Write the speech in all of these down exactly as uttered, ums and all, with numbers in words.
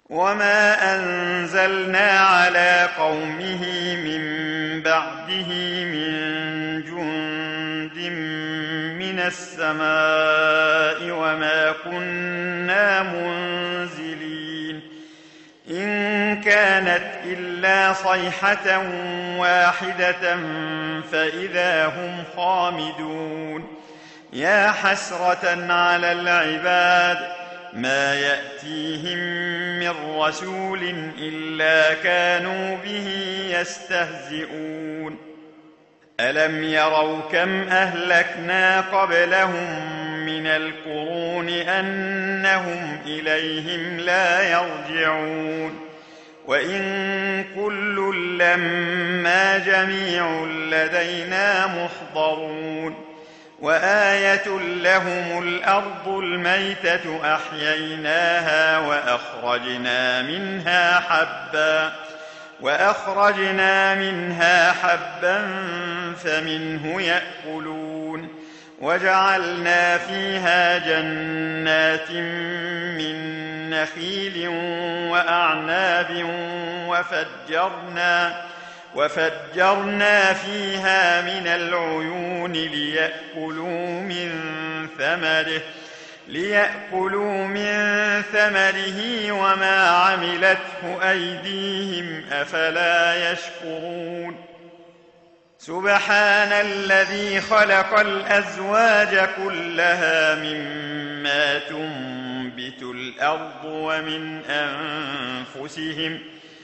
وما أنزلنا على قومه من بعده من جند من السماء وما كنا منزلين إن كانت إلا صيحة واحدة فإذا هم خامدون يا حسرة على العباد ما يأتيهم من رسول إلا كانوا به يستهزئون ألم يروا كم أهلكنا قبلهم من القرون أنهم إليهم لا يرجعون وإن كل لما جميع لدينا محضرون وآية لهم الأرض الميتة أحييناها وأخرجنا منها حبا وأخرجنا منها حبا فمنه يأكلون وجعلنا فيها جنات من نخيل وأعناب وفجرنا وفجرنا فيها من العيون ليأكلوا من ثمره ليأكلوا من ثمره وما عملته أيديهم أفلا يشكرون سبحان الذي خلق الأزواج كلها مما تنبت الأرض ومن أنفسهم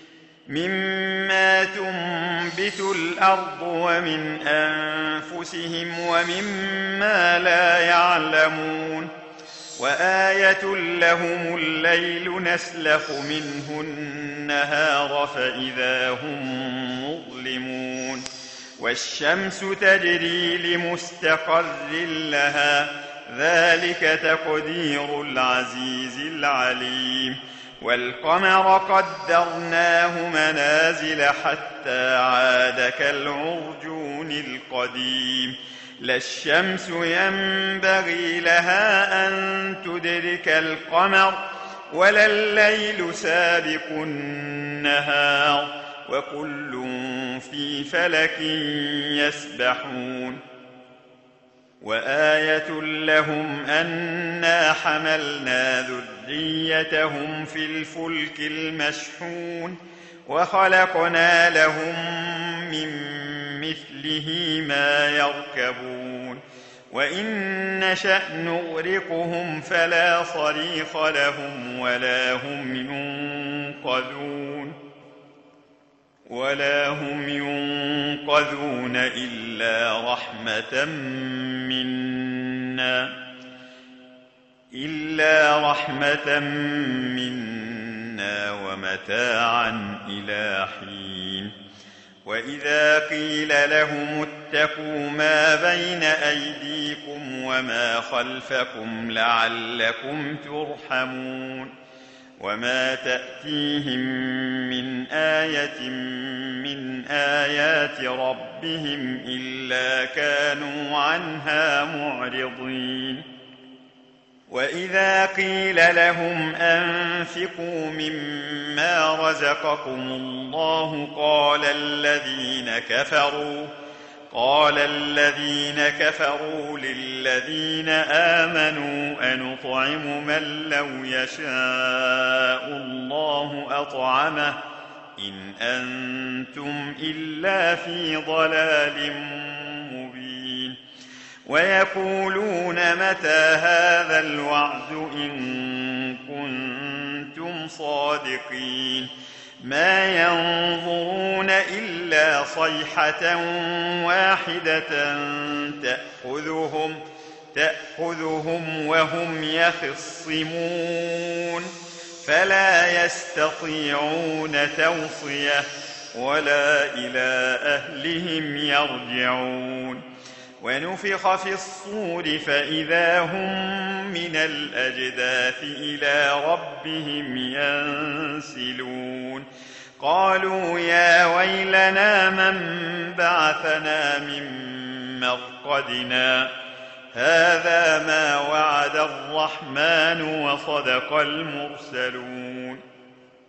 مما تنبت الأرض ومن أنفسهم ومما لا يعلمون وآية لهم الليل نسلخ منه النهار فإذا هم مظلمون والشمس تجري لمستقر لها ذلك تقدير العزيز العليم والقمر قدرناه منازل حتى عاد كالعرجون القديم لا الشمس ينبغي لها أن تدرك القمر ولا الليل سابق النهار وكل في فلك يسبحون وآية لهم أنا حملنا ذريتهم في الفلك المشحون وخلقنا لهم من مثله ما يركبون وإن نشأ نغرقهم فلا صريخ لهم ولا هم ينقذون ولا هم ينقذون إلا رحمة منا إلا رحمة منا ومتاعا إلى حين وإذا قيل لهم اتقوا ما بين أيديكم وما خلفكم لعلكم ترحمون وما تأتيهم من آية من آيات ربهم إلا كانوا عنها معرضين وإذا قيل لهم أنفقوا مما رزقكم الله قال الذين كفروا قال الذين كفروا للذين آمنوا أنطعم من لو يشاء الله أطعمه إن أنتم إلا في ضلال مبين ويقولون متى هذا الوعد إن كنتم صادقين ما ينظرون إلا صيحة واحدة تأخذهم تأخذهم وهم يخصمون فلا يستطيعون توصية ولا إلى أهلهم يرجعون ونفخ في الصور فإذا هم من الأجداث إلى ربهم ينسلون قالوا يا ويلنا من بعثنا من مرقدنا هذا ما وعد الرحمن وصدق المرسلون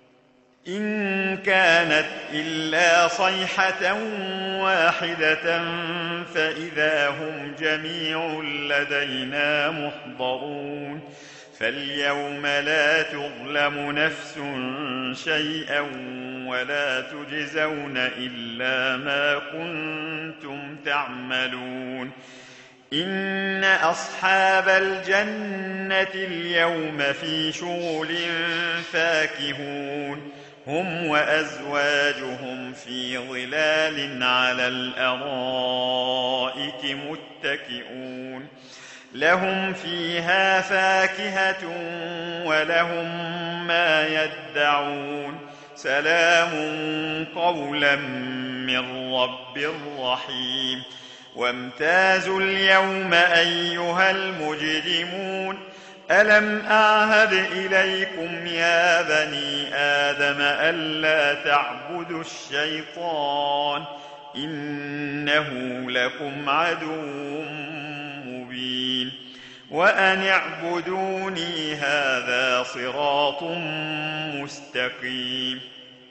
إن كانت إلا صيحة واحدة فإذا هم جميع لدينا محضرون فاليوم لا تظلم نفس شيئا ولا تجزون إلا ما كنتم تعملون إن أصحاب الجنة اليوم في شغل فاكهون هم وأزواجهم في ظلال على الأرائك متكئون لهم فيها فاكهة ولهم ما يدعون سلام قولا من رب رحيم وامتازوا اليوم أيها المجرمون ألم أعهد إليكم يا بني آدم ألا تعبدوا الشيطان إنه لكم عدو مبين وأن اعبدوني هذا صراط مستقيم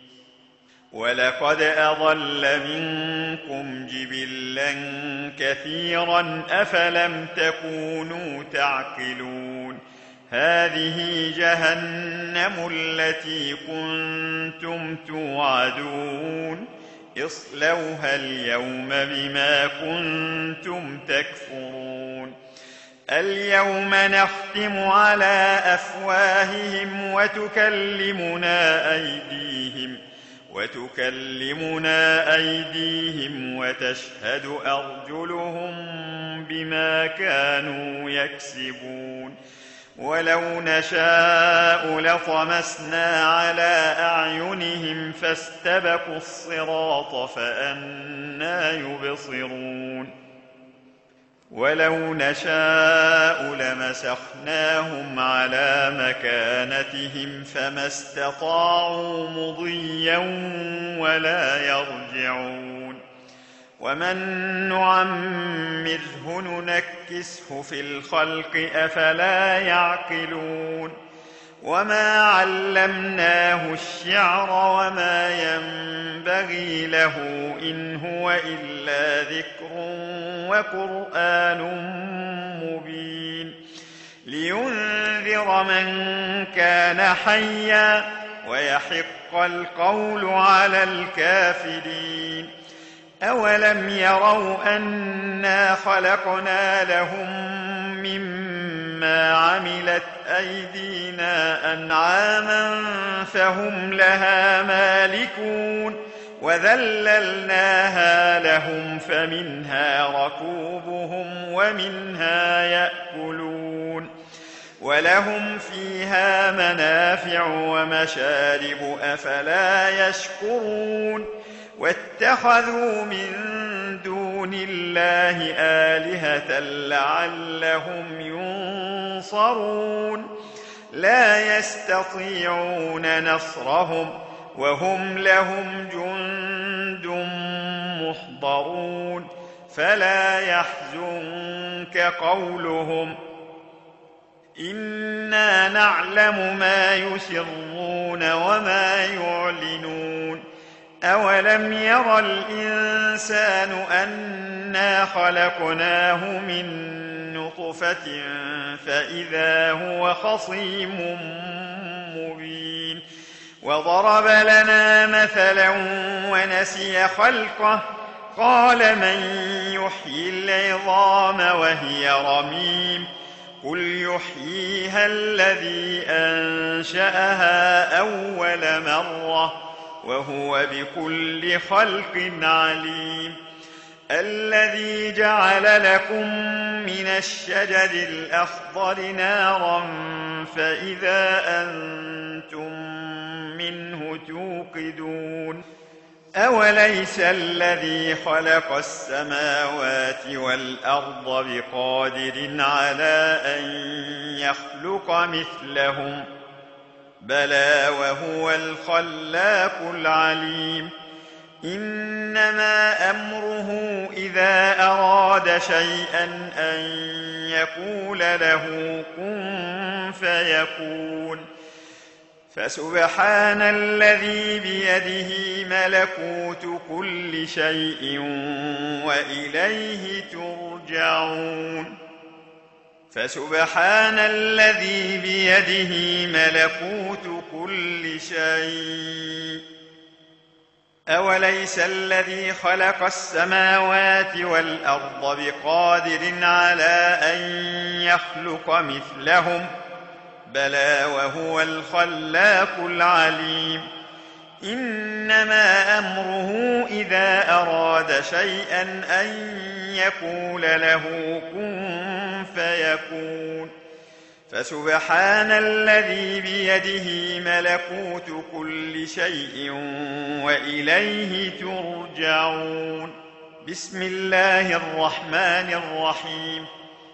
ولقد أضل منكم جبلا كثيرا أفلم تكونوا تعقلون هذه جهنم التي كنتم توعدون اصلوها اليوم بما كنتم تكفرون اليوم نختم على أفواههم وتكلمنا أيديهم وتكلمنا أيديهم وتشهد أرجلهم بما كانوا يكسبون ولو نشاء لطمسنا على أعينهم فاستبقوا الصراط فأنى يبصرون ولو نشاء لمسخناهم على مكانتهم فما استطاعوا مضيا ولا يرجعون ومن نعمره ننكسه في الخلق أفلا يعقلون وما علمناه الشعر وما ينبغي له إن هو إلا ذكر وقرآن مبين لينذر من كان حيا ويحق القول على الكافرين أولم يروا أنا خلقنا لهم مما عملت أيدينا أنعاما فهم لها مالكون وذللناها لهم فمنها ركوبهم ومنها يأكلون ولهم فيها منافع ومشارب أفلا يشكرون واتخذوا من دون الله آلهة لعلهم ينصرون لا يستطيعون نصرهم وهم لهم جند محضرون فلا يحزنك قولهم إنا نعلم ما يسرون وما يعلنون أولم ير الإنسان أنا خلقناه من نطفة فإذا هو خصيم مبين وضرب لنا مثلا ونسي خلقه قال من يحيي العظام وهي رميم قل يحييها الذي أنشأها أول مرة وهو بكل خلق عليم الذي جعل لكم من الشجر الأخضر نارا فإذا أنتم منه توقدون أوليس الذي خلق السماوات والأرض بقادر على أن يخلق مثلهم بلى وهو الخلاق العليم إنما أمره إذا أراد شيئا أن يقول له كن فيكون فسبحان الذي بيده ملكوت كل شيء وإليه ترجعون فسبحان الذي بيده ملكوت كل شيء أوليس الذي خلق السماوات والأرض بقادر على أن يخلق مثلهم بلى وهو الخلاق العليم إنما أمره إذا أراد شيئا أن يقول له كن فيكون فسبحان الذي بيده ملكوت كل شيء وإليه ترجعون بسم الله الرحمن الرحيم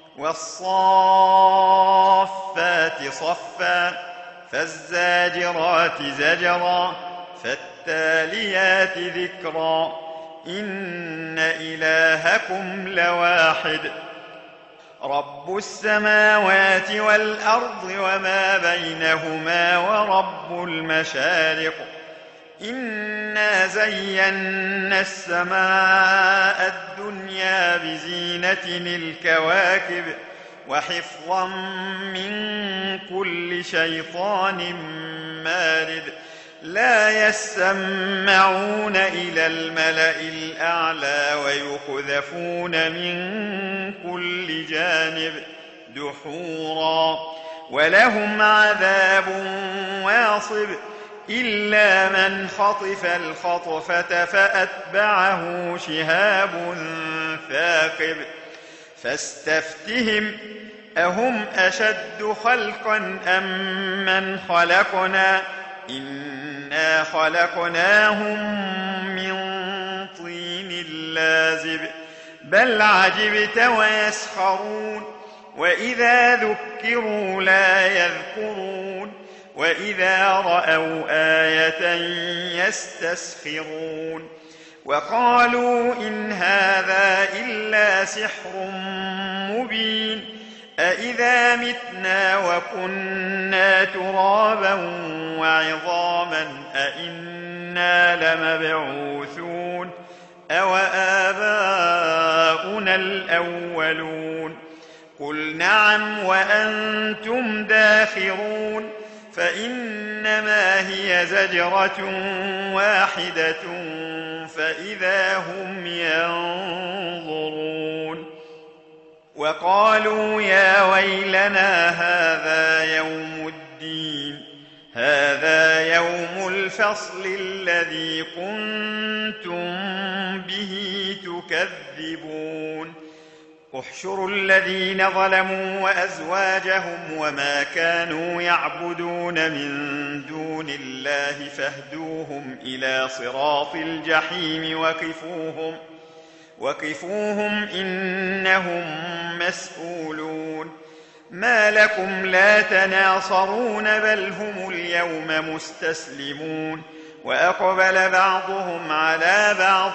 والصافات صفا فالزاجرات زجرا فالتاليات ذكرا إن إلهكم لواحد رب السماوات والأرض وما بينهما ورب المشارق إنا زينا السماء الدنيا بزينة الكواكب وحفظا من كل شيطان مارد لا يسمعون إلى الملأ الأعلى ويقذفون من كل جانب دحورا ولهم عذاب واصب إلا من خطف الخطفة فأتبعه شهاب ثاقب فاستفتهم أهم أشد خلقا أم من خلقنا إنا خلقناهم من طين لازب بل عجبت ويسخرون وإذا ذكروا لا يذكرون وإذا رأوا آية يستسخرون وقالوا إن هذا إلا سحر مبين أإذا متنا وكنا ترابا وعظاما أإنا لمبعوثون أو آباؤنا الأولون قل نعم وأنتم داخرون فإنما هي زجرة واحدة فإذا هم ينظرون وقالوا يا ويلنا هذا يوم الدين هذا يوم الفصل الذي كنتم به تكذبون احشروا الذين ظلموا وأزواجهم وما كانوا يعبدون من دون الله فاهدوهم إلى صراط الجحيم وقفوهم وقفوهم إنهم مسؤولون ما لكم لا تناصرون بل هم اليوم مستسلمون وأقبل بعضهم على بعض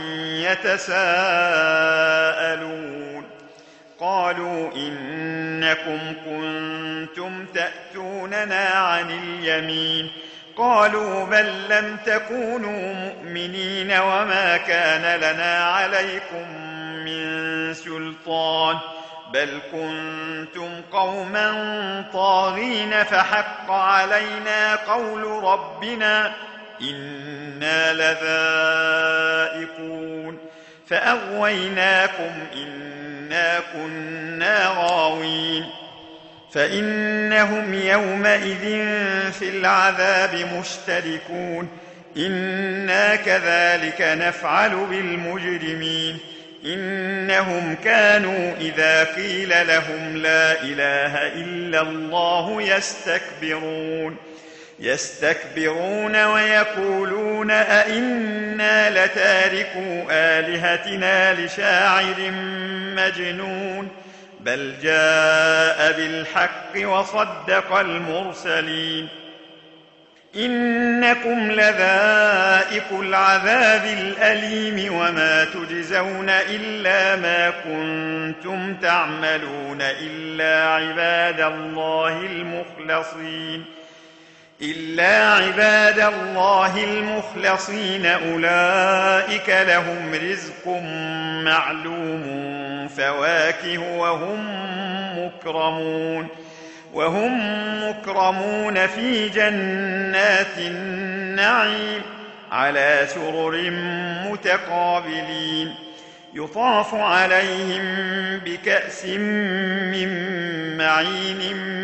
يتساءلون قالوا إنكم كنتم تأتوننا عن اليمين قالوا بل لم تكونوا مؤمنين وما كان لنا عليكم من سلطان بل كنتم قوما طاغين فحق علينا قول ربنا إنا لذائقون فأغويناكم إنا كنا غاوين فإنهم يومئذ في العذاب مشتركون إنا كذلك نفعل بالمجرمين إنهم كانوا إذا قيل لهم لا إله إلا الله يستكبرون يستكبرون ويقولون أئنا لتاركو آلهتنا لشاعر مجنون بل جاء بالحق وصدق المرسلين إنكم لذائق العذاب الأليم وما تجزون إلا ما كنتم تعملون إلا عباد الله المخلصين إلا عباد الله المخلصين أولئك لهم رزق معلوم فواكه وهم مكرمون وهم مكرمون في جنات النعيم على سرر متقابلين يطاف عليهم بكأس من معين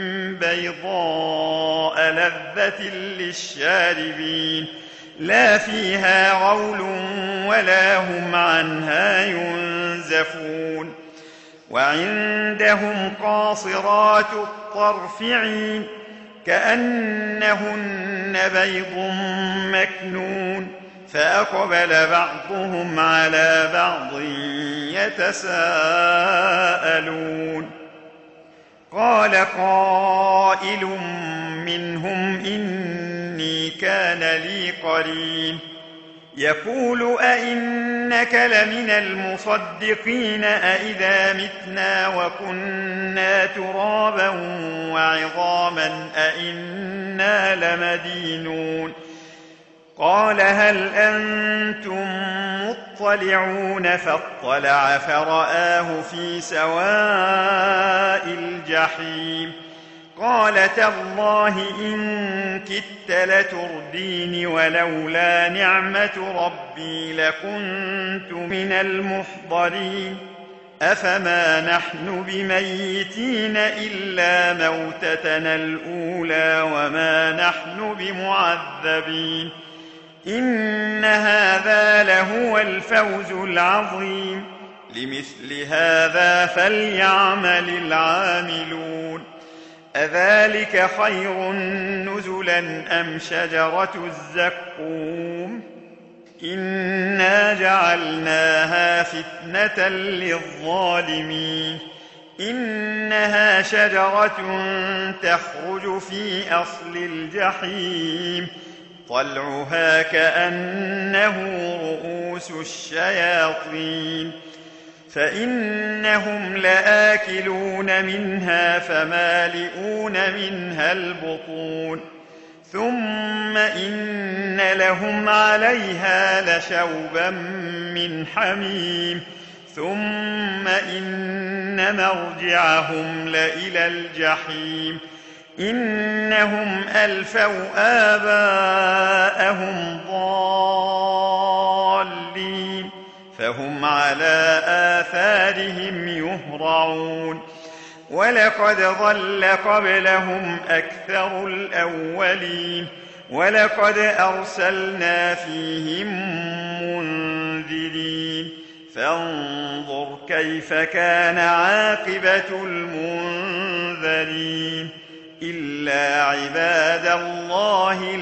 بيضاء لذة للشاربين لا فيها غول ولا هم عنها ينزفون وعندهم قاصرات الطرف عين كأنهن بيض مكنون فأقبل بعضهم على بعض يتساءلون قال قائل منهم إني كان لي قرين يقول أئنك لمن المصدقين أئذا متنا وكنا ترابا وعظاما أئنا لمدينون قال هل أنتم مطلعون فاطلع فرآه في سواء الجحيم قال تالله إن كدت لتردين ولولا نعمة ربي لكنت من المحضرين أفما نحن بميتين إلا موتتنا الأولى وما نحن بمعذبين إن هذا لهو الفوز العظيم لمثل هذا فليعمل العاملون أذلك خير نزلا أم شجرة الزقوم إنا جعلناها فتنة للظالمين إنها شجرة تخرج في أصل الجحيم طلعها كأنه رؤوس الشياطين فإنهم لآكلون منها فمالئون منها البطون ثم إن لهم عليها لشوبا من حميم ثم إن مرجعهم لإلى الجحيم إنهم ألفوا آباءهم ضالين فهم على آثارهم يهرعون ولقد ضل قبلهم أكثر الأولين ولقد أرسلنا فيهم منذرين فانظر كيف كان عاقبة المنذرين إلا عباد الله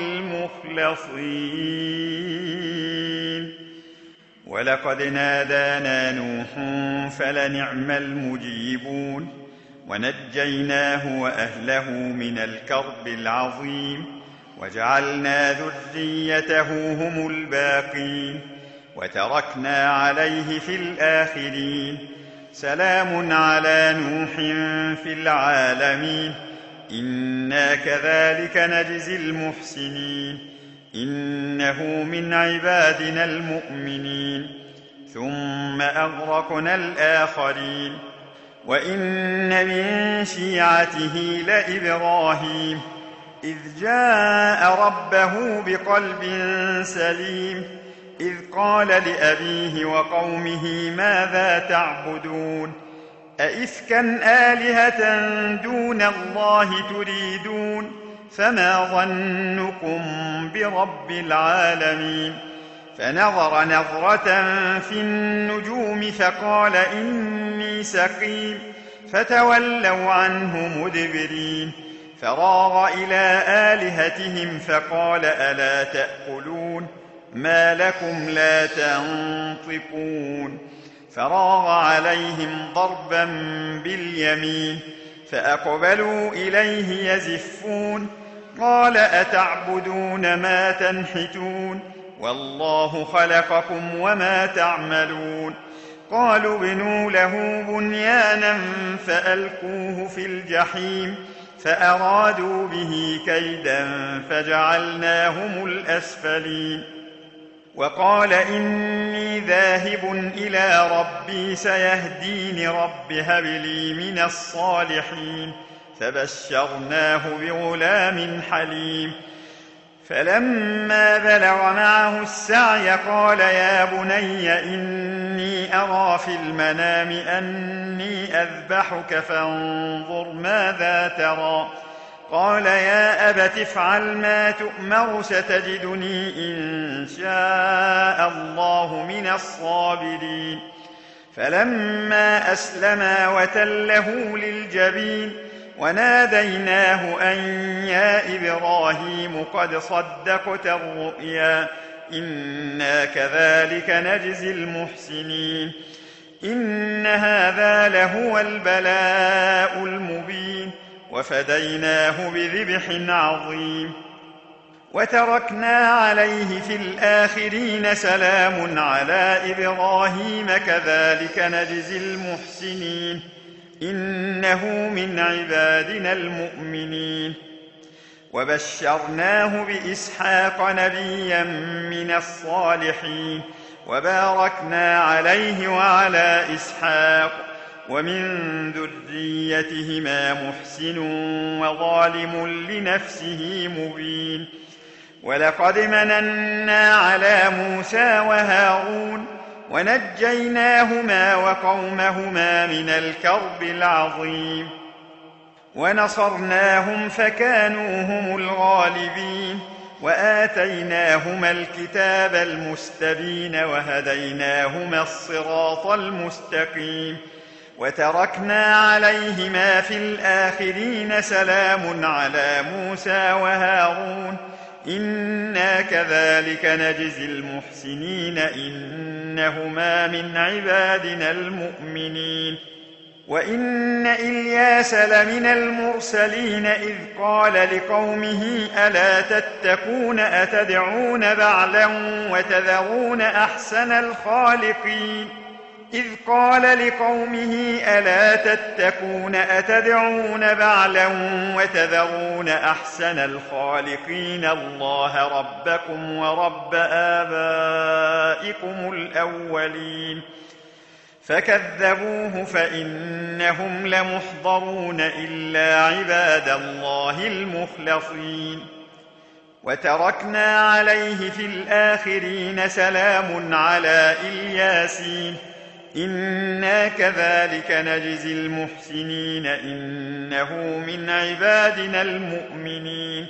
المخلصين ولقد نادانا نوح فلنعم المجيبون ونجيناه وأهله من الكرب العظيم وجعلنا ذريته هم الباقين وتركنا عليه في الآخرين سلام على نوح في العالمين إنا كذلك نجزي المحسنين إنه من عبادنا المؤمنين ثم أغرقنا الآخرين وإن من شيعته لإبراهيم إذ جاء ربه بقلب سليم إذ قال لأبيه وقومه ماذا تعبدون أئفكا آلهة دون الله تريدون فما ظنكم برب العالمين فنظر نظرة في النجوم فقال إني سقيم فتولوا عنه مدبرين فراغ إلى آلهتهم فقال ألا تأكلون ما لكم لا تنطقون فراغ عليهم ضربا باليمين فأقبلوا إليه يزفون قال أتعبدون ما تنحتون والله خلقكم وما تعملون قالوا ابنوا له بنيانا فألقوه في الجحيم فأرادوا به كيدا فجعلناهم الأسفلين وقال إني ذاهب إلى ربي سيهدين رب هب لي من الصالحين فبشرناه بغلام حليم فلما بلغ معه السعي قال يا بني إني أرى في المنام أني أذبحك فانظر ماذا ترى قال يا أبت افعل ما تؤمر ستجدني إن شاء الله من الصابرين فلما أسلما وتله للجبين وناديناه أن يا إبراهيم قد صدقت الرؤيا إنا كذلك نجزي المحسنين إن هذا لهو البلاء المبين وفديناه بذبح عظيم وتركنا عليه في الآخرين سلام على إبراهيم كذلك نجزي المحسنين إنه من عبادنا المؤمنين وبشرناه بإسحاق نبيا من الصالحين وباركنا عليه وعلى إسحاق ومن ذريتهما محسن وظالم لنفسه مبين ولقد مننا على موسى وهارون ونجيناهما وقومهما من الكرب العظيم ونصرناهم فكانوا هم الغالبين وآتيناهما الكتاب المستبين وهديناهما الصراط المستقيم وتركنا عليهما في الآخرين سلام على موسى وهارون إنا كذلك نجزي المحسنين إنهما من عبادنا المؤمنين وإن إلياس لمن المرسلين إذ قال لقومه ألا تتقون أتدعون بعلا وتذرون أحسن الخالقين إذ قال لقومه ألا تتقون أتدعون بعلا وتذرون أحسن الخالقين الله ربكم ورب آبائكم الأولين فكذبوه فإنهم لمحضرون إلا عباد الله المخلصين وتركنا عليه في الآخرين سلام على الياسين إنا كذلك نجزي المحسنين إنه من عبادنا المؤمنين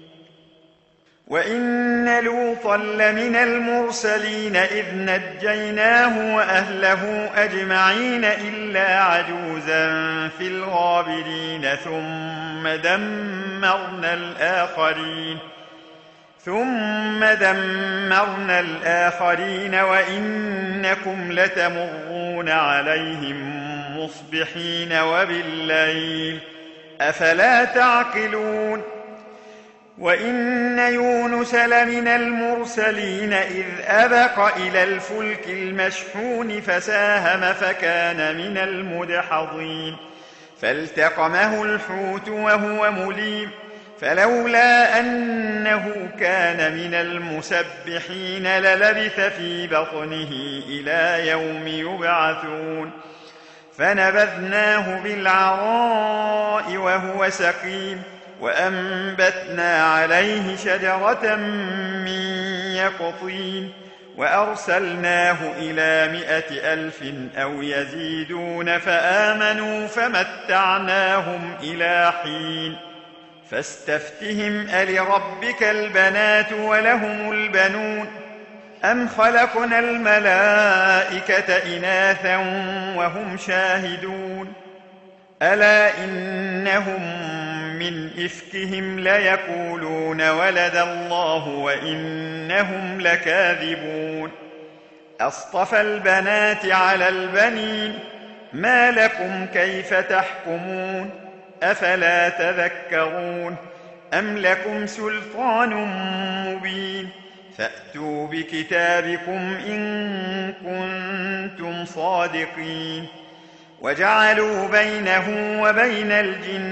وإن لوطا لمن المرسلين إذ نجيناه وأهله أجمعين إلا عجوزا في الغابرين ثم دمرنا الآخرين ثم دمرنا الآخرين وإنكم لتمرون عليهم مصبحين وبالليل أفلا تعقلون وإن يونس لمن المرسلين إذ أبق إلى الفلك المشحون فساهم فكان من المدحضين فالتقمه الحوت وهو مليم فلولا أنه كان من المسبحين للبث في بطنه إلى يوم يبعثون فنبذناه بالعراء وهو سقيم وأنبتنا عليه شجرة من يقطين وأرسلناه إلى مائة ألف أو يزيدون فآمنوا فمتعناهم إلى حين فاستفتهم ألربك البنات ولهم البنون أم خلقنا الملائكة إناثا وهم شاهدون ألا إنهم من إفكهم ليقولون ولد الله وإنهم لكاذبون أصطفى البنات على البنين ما لكم كيف تحكمون أفلا تذكرون أم لكم سلطان مبين فأتوا بكتابكم إن كنتم صادقين وجعلوا بينه وبين الجنة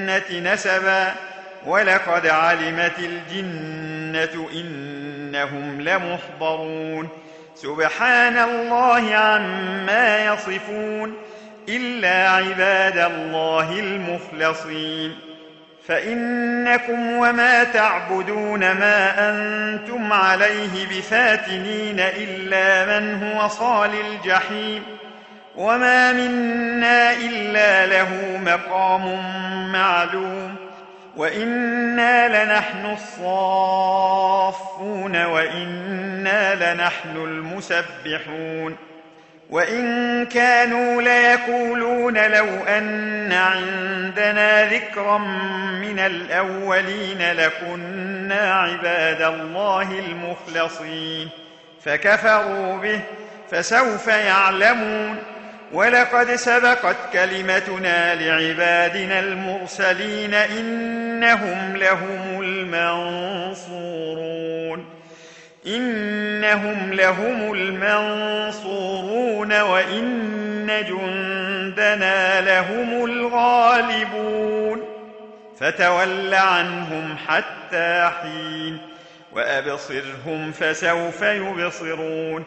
الجنة نسبا ولقد علمت الجنة إنهم لمحضرون سبحان الله عما يصفون إلا عباد الله المخلصين فإنكم وما تعبدون ما أنتم عليه بفاتنين إلا من هو صال الجحيم وما منا إلا له مقام معلوم وإنا لنحن الصافون وإنا لنحن المسبحون وإن كانوا ليقولون لو أن عندنا ذكرا من الأولين لكنا عباد الله المخلصين فكفروا به فسوف يعلمون ولقد سبقت كلمتنا لعبادنا المرسلين إنهم لهم المنصورون إنهم لهم المنصورون وإن جندنا لهم الغالبون فتول عنهم حتى حين وأبصرهم فسوف يبصرون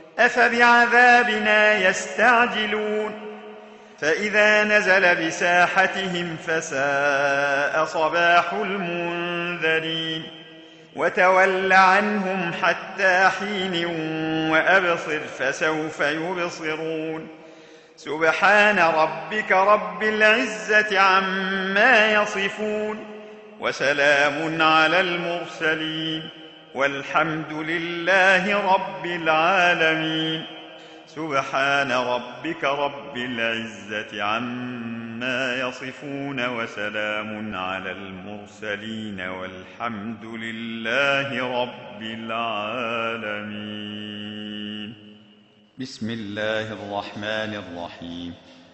أفبعذابنا يستعجلون فإذا نزل بساحتهم فساء صباح المنذرين وتول عنهم حتى حين وأبصر فسوف يبصرون سبحان ربك رب العزة عما يصفون وسلام على المرسلين والحمد لله رب العالمين سبحان ربك رب العزة عما يصفون وسلام على المرسلين والحمد لله رب العالمين بسم الله الرحمن الرحيم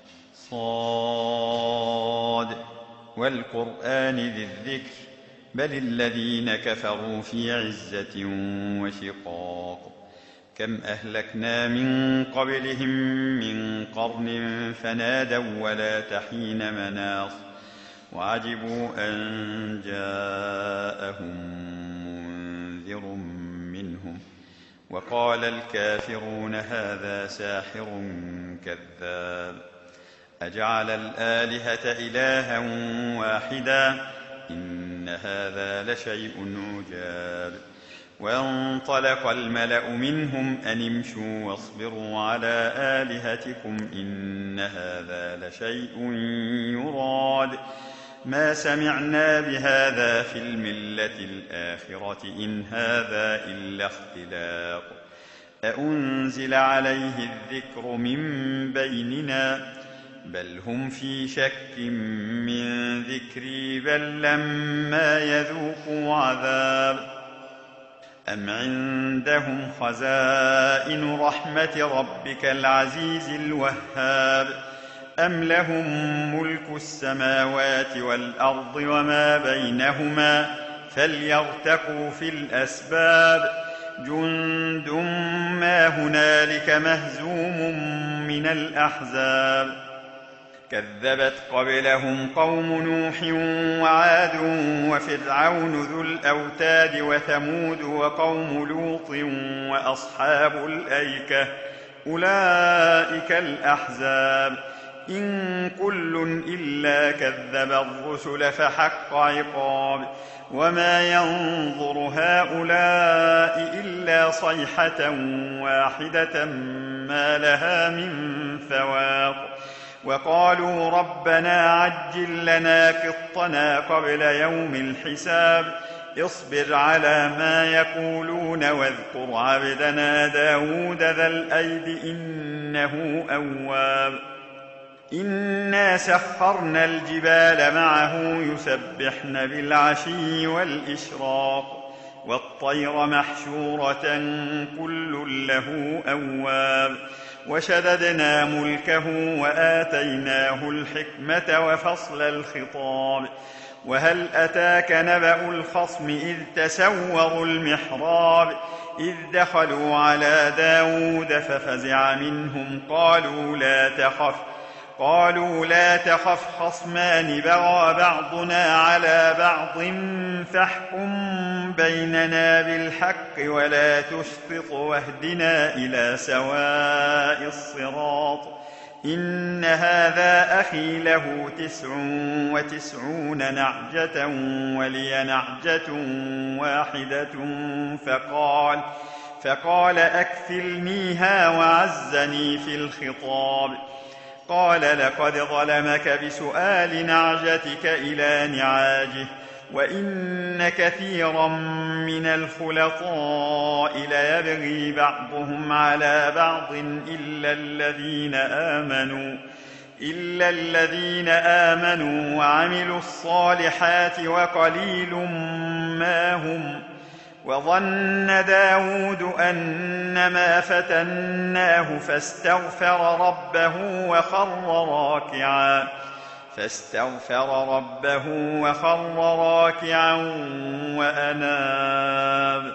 صاد والقرآن ذي الذكر بل الذين كفروا في عزة وشقاق كم أهلكنا من قبلهم من قرن فنادوا ولا تحين مناص وعجبوا أن جاءهم منذر منهم وقال الكافرون هذا ساحر كذاب أجعل الآلهة إلها واحدا إن هذا لشيء عجاب وانطلق الملأ منهم أن امشوا واصبروا على آلهتكم إن هذا لشيء يراد ما سمعنا بهذا في الملة الآخرة إن هذا إلا اختلاق أأنزل عليه الذكر من بيننا بل هم في شك من ذكري بل لما يذوقوا عذاب أم عندهم خزائن رحمة ربك العزيز الوهاب أم لهم ملك السماوات والأرض وما بينهما فليرتقوا في الأسباب جند ما هنالك مهزوم من الأحزاب كذبت قبلهم قوم نوح وعاد وفرعون ذو الأوتاد وثمود وقوم لوط وأصحاب الأيكة أولئك الأحزاب إن كل إلا كذب الرسل فحق عقاب وما ينظر هؤلاء إلا صيحة واحدة ما لها من فواق وقالوا ربنا عجل لنا قطنا قبل يوم الحساب اصبر على ما يقولون واذكر عبدنا داود ذا الأيد إنه أواب إنا سخرنا الجبال معه يسبحن بالعشي والإشراق والطير محشورة كل له أواب وشددنا ملكه وآتيناه الحكمة وفصل الخطاب وهل أتاك نبأ الخصم إذ تسوروا المحراب إذ دخلوا على داود ففزع منهم قالوا لا تخف قالوا لا تخف خصمان بغى بعضنا على بعض فاحكم بيننا بالحق ولا تشطط واهدنا إلى سواء الصراط إن هذا أخي له تسع وتسعون نعجة ولي نعجة واحدة فقال, فقال أكفلنيها وعزني في الخطاب. قال لقد ظلمك بسؤال نعجتك إلى نعاجه وإن كثيرا من الخلطاء ليبغي بعضهم على بعض إلا الذين آمنوا إلا الذين آمنوا وعملوا الصالحات وقليل ما هم. وظن داود أنما فتناه فاستغفر ربه وخر راكعا فاستغفر ربه وخر راكعا وأناب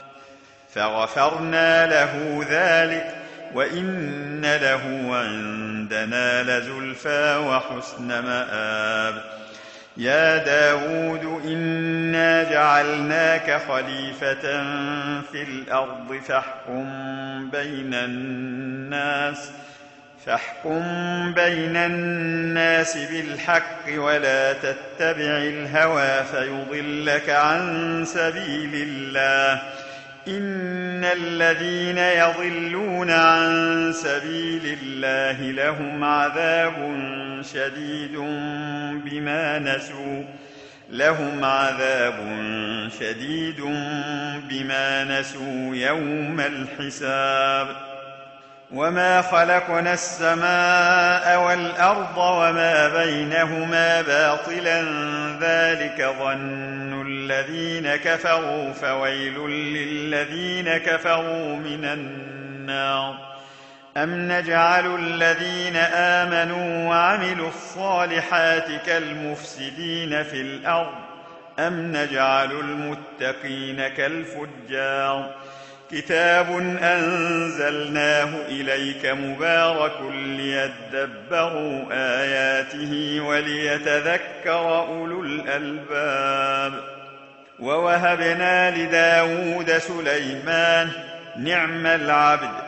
فغفرنا له ذلك وإن له عندنا لزلفى وحسن مآب. يا داود إنا جعلناك خليفة في الأرض فاحكم بين الناس فاحكم بين الناس بالحق ولا تتبع الهوى فيضلك عن سبيل الله إن الذين يضلون عن سبيل الله لهم عذاب شديد بما نسوا لهم عذاب شديد بما نسوا يوم الحساب. وما خلقنا السماء والأرض وما بينهما باطلا ذلك ظن الذين كفروا فويل للذين كفروا من النار. أم نجعل الذين آمنوا وعملوا الصالحات كالمفسدين في الأرض أم نجعل المتقين كالفجار. كتاب أنزلناه إليك مبارك ليدبروا آياته وليتذكر أولو الألباب. ووهبنا لداود سليمان نعم العبد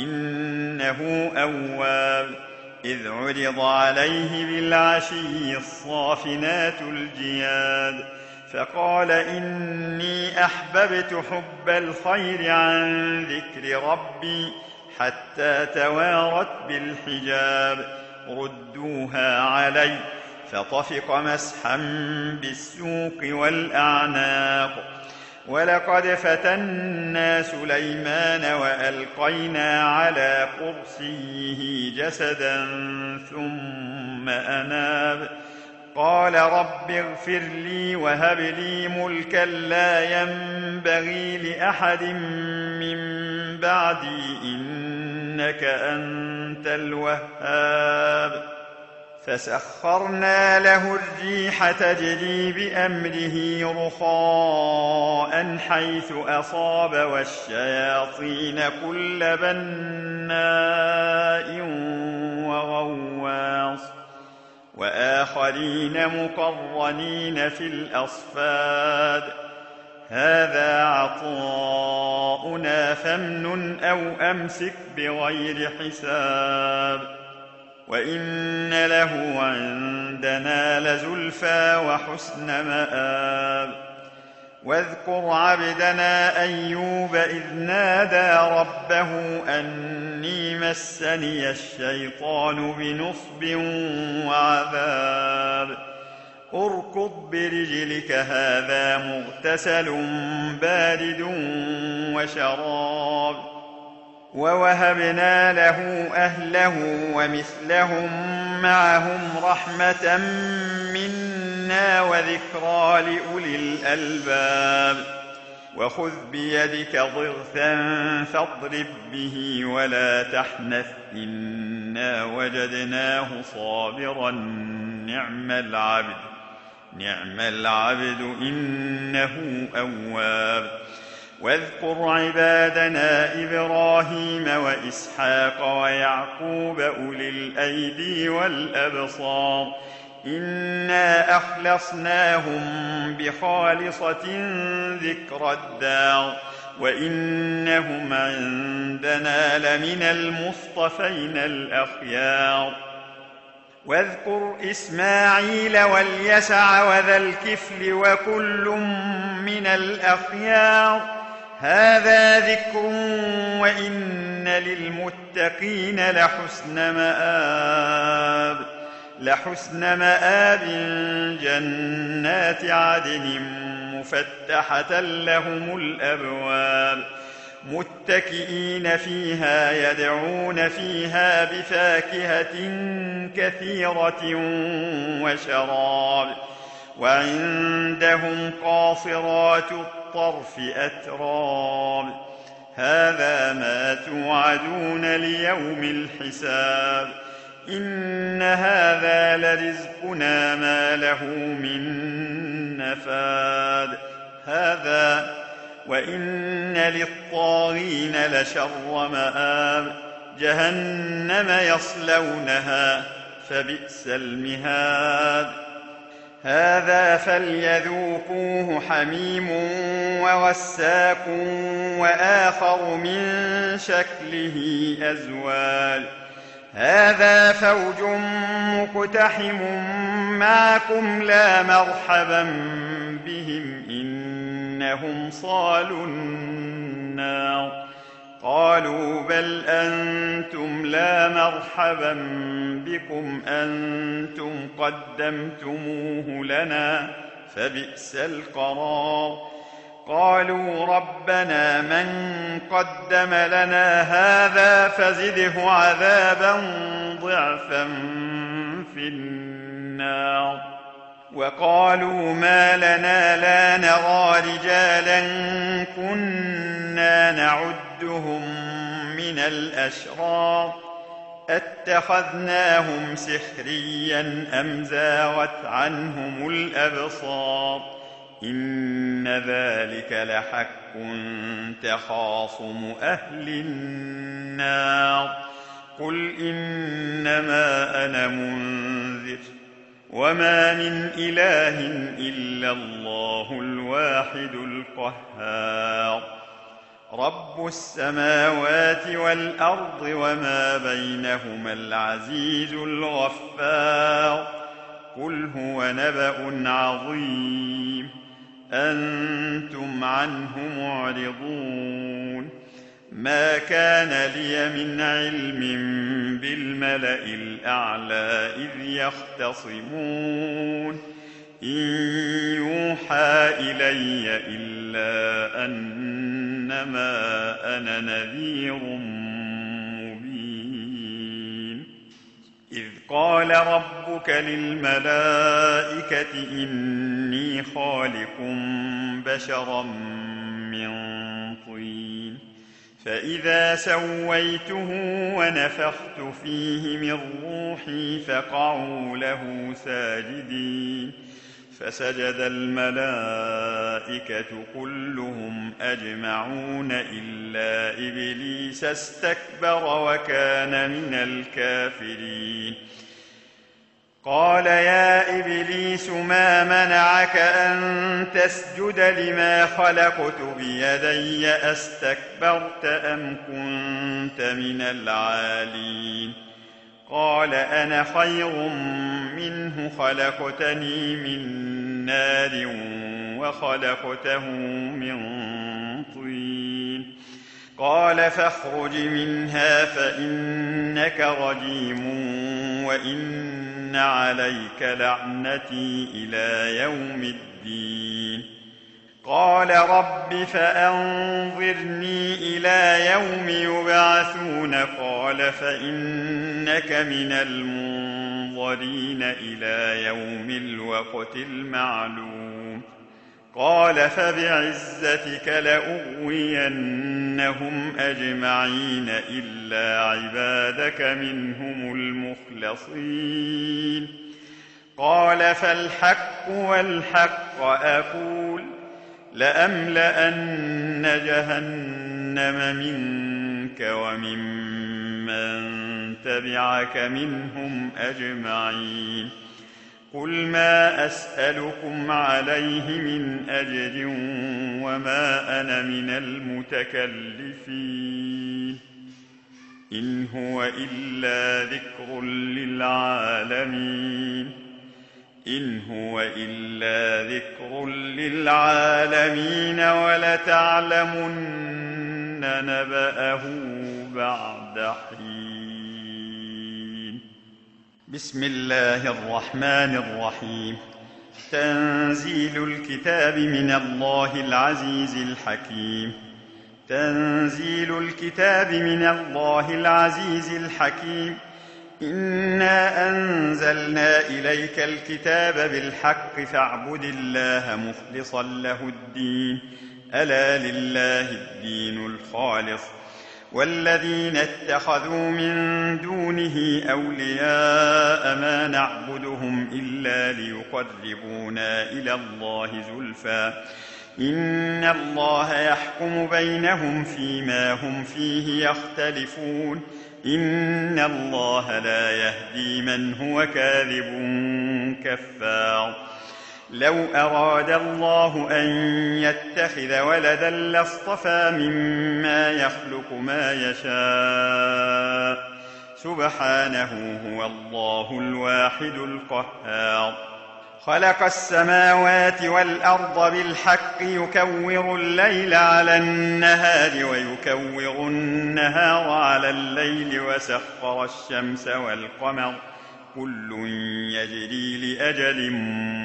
إنه أواب إذ عرض عليه بالعشي الصافنات الجياد فقال إني أحببت حب الخير عن ذكر ربي حتى توارت بالحجاب ردوها علي فطفق مسحا بالسوق والأعناق. ولقد فتنا سليمان وألقينا على كرسيه جسدا ثم أناب قال رب اغفر لي وهب لي ملكا لا ينبغي لأحد من بعدي إنك أنت الوهاب. فسخرنا له الريح تجري بأمره رخاء حيث أصاب والشياطين كل بناء وغواص وآخرين مقرنين في الأصفاد هذا عطاؤنا فامنن أو أمسك بغير حساب وإن له عندنا لزلفى وحسن مآب. واذكر عبدنا أيوب إذ نادى ربه أني مسني الشيطان بنصب وعذاب اركض برجلك هذا مغتسل بارد وشراب. ووهبنا له أهله ومثلهم معهم رحمة منا وذكرى لأولي الألباب. وخذ بيدك ضغثا فاضرب به ولا تحنث إنا وجدناه صابرا نعم العبد نعم العبد إنه أواب. واذكر عبادنا إبراهيم وإسحاق ويعقوب أولي الأيدي والأبصار إنا أخلصناهم بخالصة ذكر الدار وإنهم عندنا لمن المصطفين الأخيار واذكر إسماعيل واليسع وذا الكفل وكل من الأخيار هذا ذكر وإن للمتقين لحسن مآب لحسن مآب جنات عدن مفتحة لهم الأبواب متكئين فيها يدعون فيها بفاكهة كثيرة وشراب وعندهم قاصرات الطرف أتراب هذا ما توعدون ليوم الحساب إن هذا لرزقنا ما له من نفاد هذا وإن للطاغين لشر مآب جهنم يصلونها فبئس المهاد هذا فليذوقوه حميم وغساق وآخر من شكله أزواج هذا فوج مقتحم معكم لا مرحبا بهم إنهم صالوا النار قالوا بل أنتم لا مرحبا بكم أنتم قدمتموه لنا فبئس القرار قالوا ربنا من قدم لنا هذا فزده عذابا ضعفا في النار وقالوا ما لنا لا نرى رجالا كنا نعدهم من الأشرار اتخذناهم سخريا أم زاغت عنهم الأبصار إن ذلك لحق تخاصم أهل النار قل إنما أنا منذر وما من إله إلا الله الواحد القهار رب السماوات والأرض وما بينهما العزيز الغفار قل هو نبأ عظيم أنتم عنه معرضون ما كان لي من علم بالملأ الأعلى إذ يختصمون إن يوحى إلي إلا أنما أنا نذير مبين إذ قال ربك للملائكة إني خالق بشرا من طين فإذا سويته ونفخت فيه من روحي فقعوا له ساجدين فسجد الملائكة كلهم أجمعون إلا إبليس استكبر وكان من الكافرين قال يا إبليس ما منعك أن تسجد لما خلقت بيدي أستكبرت أم كنت من العالين قال أنا خير منه خلقتني من نار وخلقته من طين قال فاخرج منها فإنك رجيم وإن عليك لعنتي إلى يوم الدين قال رب فأنظرني إلى يوم يبعثون قال فإنك من المنظرين إلى يوم الوقت المعلوم قال فبعزتك لأغوينهم أجمعين إلا عبادك منهم المخلصين قال فالحق والحق أقول لأملأن جهنم منك وممن تبعك منهم أجمعين قل ما أسألكم عليه من أجر وما أنا من المتكلفين إن هو إلا ذكر للعالمين إن هو إلا ذكر للعالمين ولتعلمن نبأه بعد حين بسم الله الرحمن الرحيم تنزيل الكتاب من الله العزيز الحكيم تنزيل الكتاب من الله العزيز الحكيم إنا أنزلنا إليك الكتاب بالحق فاعبد الله مخلصا له الدين ألا لله الدين الخالص والذين اتخذوا من دونه أولياء ما نعبدهم إلا ليقربونا إلى الله زلفى إن الله يحكم بينهم فيما هم فيه يختلفون إن الله لا يهدي من هو كاذب كفار لو أراد الله أن يتخذ ولدا لاصطفى مما يخلق ما يشاء سبحانه هو الله الواحد القهار خلق السماوات والأرض بالحق يكور الليل على النهار ويكور النهار على الليل وسخر الشمس والقمر كل يجري لأجل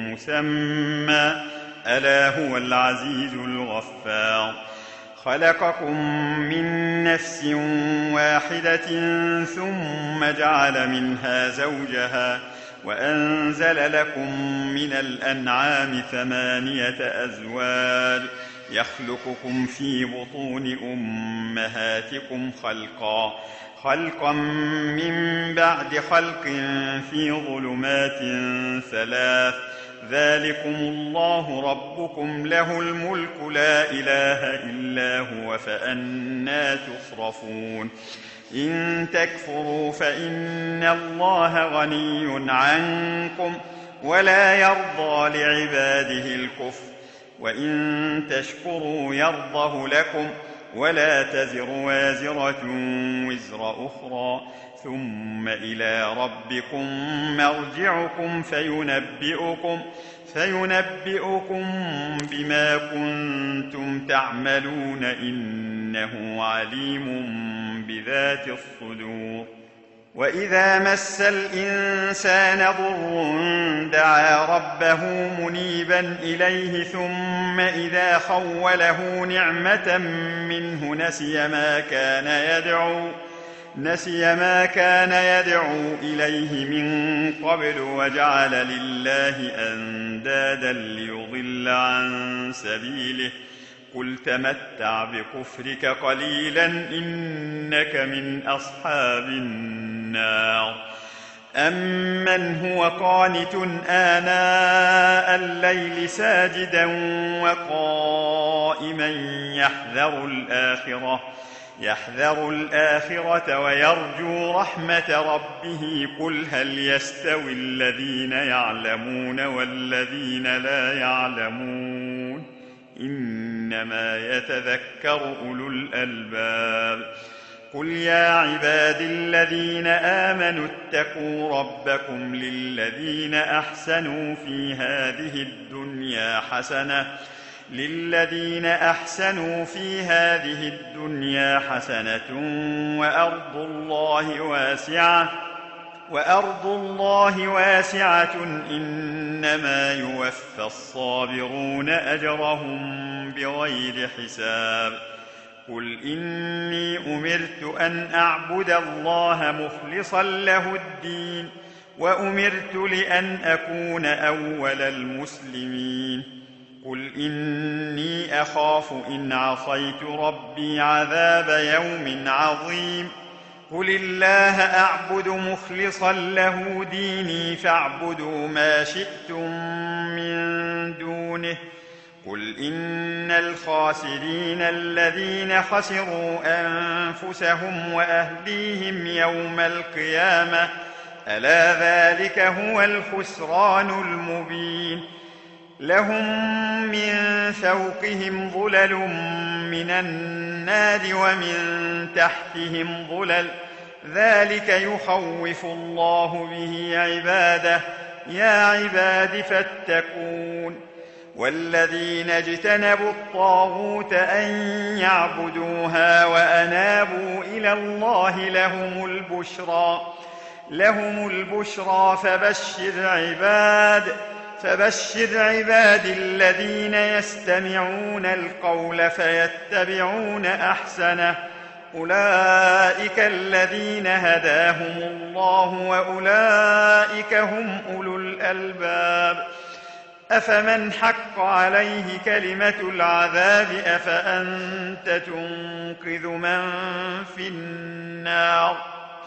مسمى ألا هو العزيز الغفار خلقكم من نفس واحدة ثم جعل منها زوجها وأنزل لكم من الأنعام ثمانية أزواج يخلقكم في بطون أمهاتكم خلقا خلقا من بعد خلق في ظلمات ثلاث ذلكم الله ربكم له الملك لا إله إلا هو فأنى تصرفون إن تكفروا فإن الله غني عنكم ولا يرضى لعباده الكفر وإن تشكروا يرضه لكم ولا تزر وازرة وزر أخرى ثم إلى ربكم مرجعكم فينبئكم فينبئكم بما كنتم تعملون إنه عليم بذات الصدور وإذا مس الإنسان ضر دعا ربه منيبا إليه ثم إذا خوله نعمة منه نسي ما كان يدعو نسي ما كان يدعو إليه من قبل وجعل لله أندادا ليضل عن سبيله قل تمتع بكفرك قليلا إنك من أصحاب النار أمن هو قانت آناء الليل ساجدا وقائما يحذر الآخرة يحذر الآخرة ويرجو رحمة ربه قل هل يستوي الذين يعلمون والذين لا يعلمون إنما يتذكر أولو الألباب قل يا عبادي الذين آمنوا اتقوا ربكم للذين أحسنوا في هذه الدنيا حسنة للذين أحسنوا في هذه الدنيا حسنة وأرض الله واسعة وأرض الله واسعة إنما يوفى الصابرون أجرهم بغير حساب قل إني أمرت أن أعبد الله مخلصا له الدين وأمرت لأن أكون أول المسلمين قل إني أخاف إن عصيت ربي عذاب يوم عظيم قل الله أعبد مخلصا له ديني فاعبدوا ما شئتم من دونه قل إن الخاسرين الذين خسروا أنفسهم وأهليهم يوم القيامة ألا ذلك هو الخسران المبين. لهم من فوقهم ظلل من النار ومن تحتهم ظلل ذلك يخوف الله به عباده يا عباد فاتقون. والذين اجتنبوا الطاغوت أن يعبدوها وأنابوا إلى الله لهم البشرى لهم البشرى فبشر عباد فبشر عباد الذين يستمعون القول فيتبعون أحسنه أولئك الذين هداهم الله وأولئك هم أولو الألباب. أفمن حق عليه كلمة العذاب أفأنت تنقذ من في النار.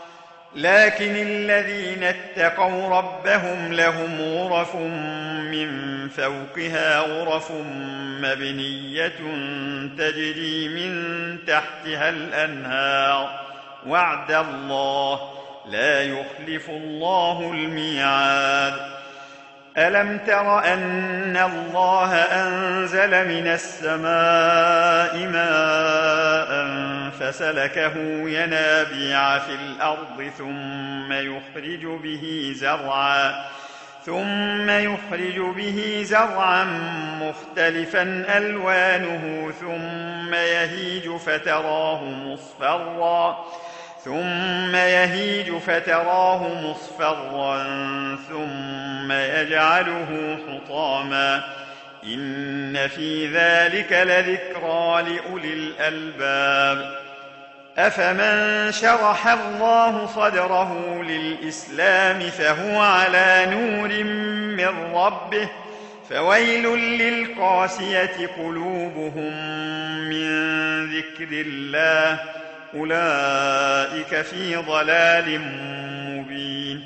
لكن الذين اتقوا ربهم لهم غرف من فوقها غرف مبنية تجري من تحتها الأنهار وعد الله لا يخلف الله الميعاد. ألم تر أن الله أنزل من السماء ماء فسلكه ينابيع في الأرض ثم يخرج به زرعا ثم يخرج به زرعا مختلفا ألوانه ثم يهيج فتراه مصفرا ثم يهيج فتراه مصفرا ثم يجعله حطاما إن في ذلك لذكرى لأولي الألباب. أفمن شرح الله صدره للإسلام فهو على نور من ربه فويل للقاسية قلوبهم من ذكر الله أولئك في ضلال مبين.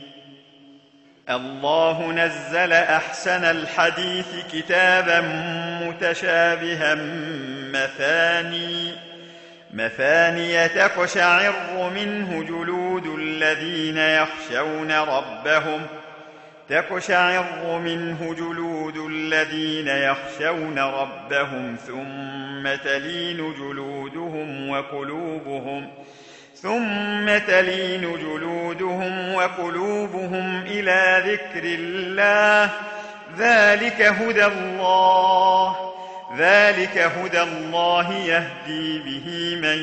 الله نزل أحسن الحديث كتابا متشابها مثاني مثانية تقشعر منه جلود الذين يخشون ربهم تقشعر منه جلود الذين يخشون ربهم ثم تلين جلودهم وقلوبهم ثم تلين جلودهم وقلوبهم إلى ذكر الله ذلك هدى الله ذلك هدى الله يهدي به من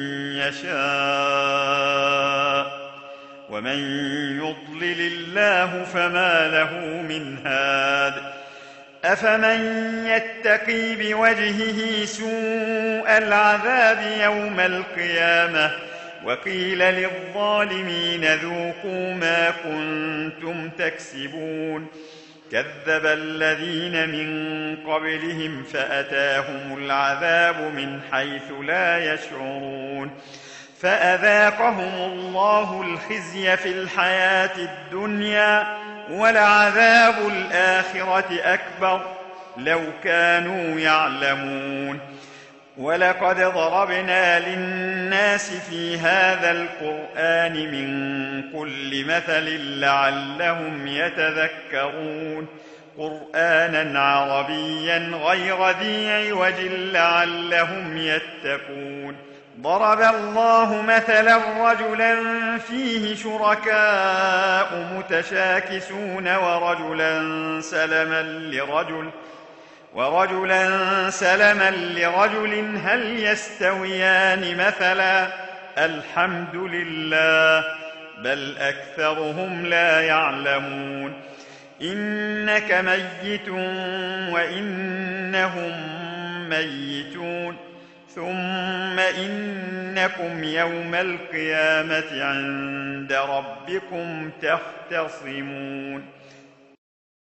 يشاء ومن يضلل الله فما له من هاد. أفمن يتقي بوجهه سوء العذاب يوم القيامة وقيل للظالمين ذوقوا ما كنتم تكسبون. كذب الذين من قبلهم فأتاهم العذاب من حيث لا يشعرون فأذاقهم الله الخزي في الحياة الدنيا ولعذاب الآخرة أكبر لو كانوا يعلمون. ولقد ضربنا للناس في هذا القرآن من كل مثل لعلهم يتذكرون قرآنا عربيا غير ذي عوج لعلهم يتقون. ضرب الله مثلا رجلا فيه شركاء متشاكسون ورجلا سلما لرجل ورجلا سلما لرجل هل يستويان مثلا الحمد لله بل أكثرهم لا يعلمون. إنك ميت وإنهم ميتون ثم إنكم يوم القيامة عند ربكم تختصمون.